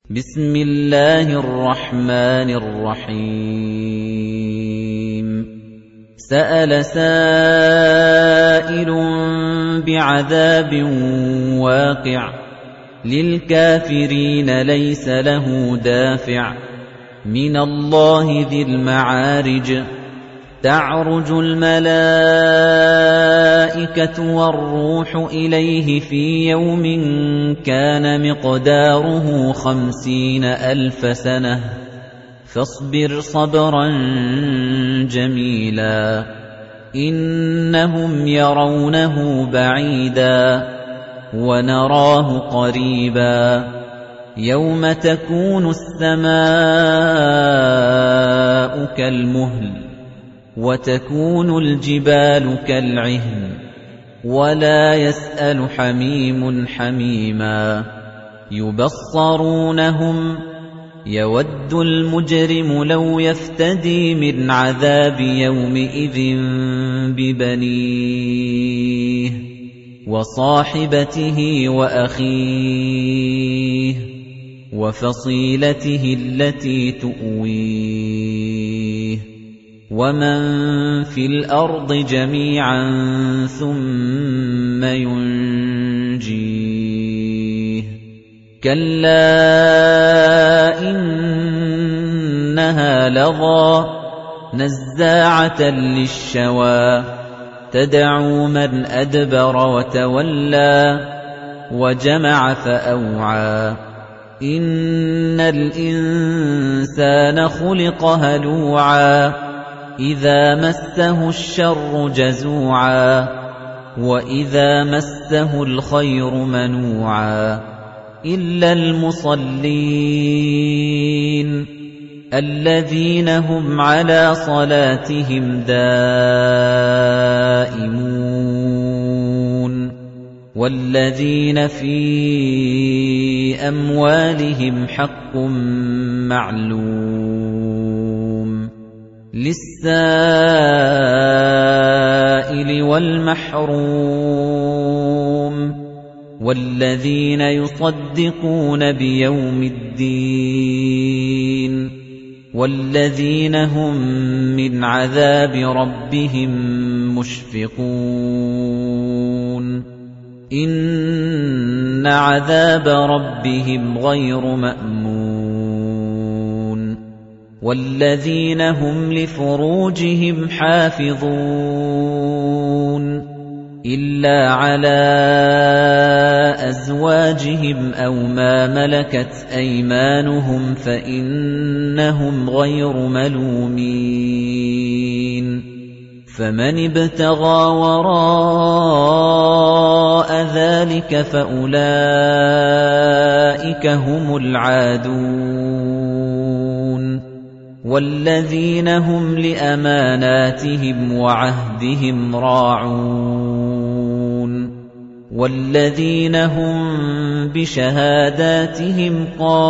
بسم الله الرحمن الرحيم سأل سائل بعذاب واقع للكافرين ليس له دافع من الله ذي المعارج تعرج الملائكة والروح إليه في يوم كان مقداره 50,000 سنة فاصبر صبرا جميلا إنهم يرونه بعيدا ونراه قريبا يوم تكون السماء كالمهل وتكون الجبال كالعهن ولا يسأل حميم حميما يبصرونهم يود المجرم لو يفتدي من عذاب يومئذ ببنيه وصاحبته وأخيه وفصيلته التي تؤويه ومن في الأرض جميعا ثم ينجيه كلا إنها لظى نزاعة للشوى تدعو من أدبر وتولى وجمع فأوعى إن الإنسان خلق هلوعا إذا مسه الشر جزوعا وإذا مسه الخير منوعا إلا المصلين الذين هم على صلاتهم دائمون والذين في أموالهم حق معلوم للسائل والمحروم والذين يصدقون بيوم الدين والذين هم من عذاب ربهم مشفقون إن عذاب ربهم غير مأمون والذين هم لفروجهم حافظون إلا على أزواجهم أو ما ملكت أيمانهم فإنهم غير ملومين فمن ابتغى وراء ذلك فأولئك هم العادون والذين هم لأماناتهم وعهدهم راعون والذين هم بشهاداتهم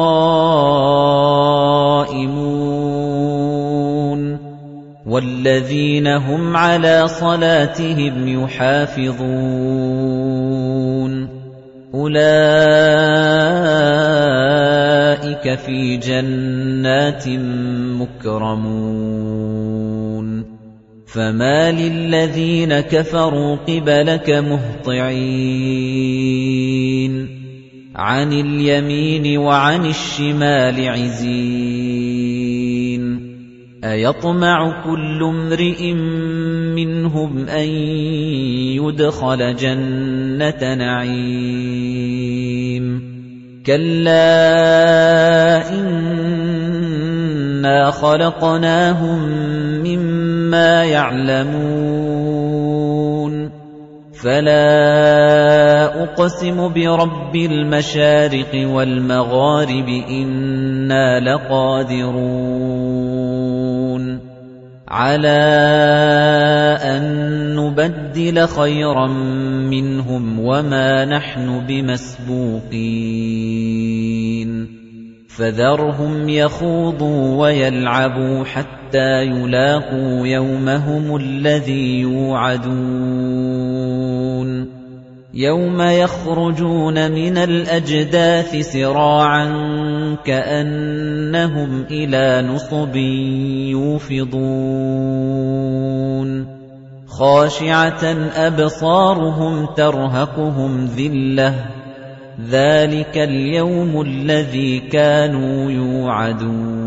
قائمون والذين هم على صلاتهم يحافظون أولئك في جنات مكرمون فما للذين كفروا قبلك مهطعين عن اليمين وعن الشمال عزين أيطمع كل امرئ منهم أن يدخل جنة نعيم كلا إنا خلقناهم مما يعلمون فلا أقسم برب المشارق والمغارب إنا لقادرون على أن نبدل خيرا منهم وما نحن بمسبوقين فذرهم يخوضوا ويلعبوا حتى يلاقوا يومهم الذي يوعدون يَوْمَ يَخْرُجُونَ مِنَ الْأَجْدَاثِ سِرَاعًا كَأَنَّهُمْ إِلَىٰ نُصُبٍ يُوفِضُونَ خَاشِعَةً أَبْصَارُهُمْ تَرْهَقُهُمْ ذِلَّةٌ ۚ ذَٰلِكَ الْيَوْمُ الَّذِي كَانُوا يُوعَدُونَ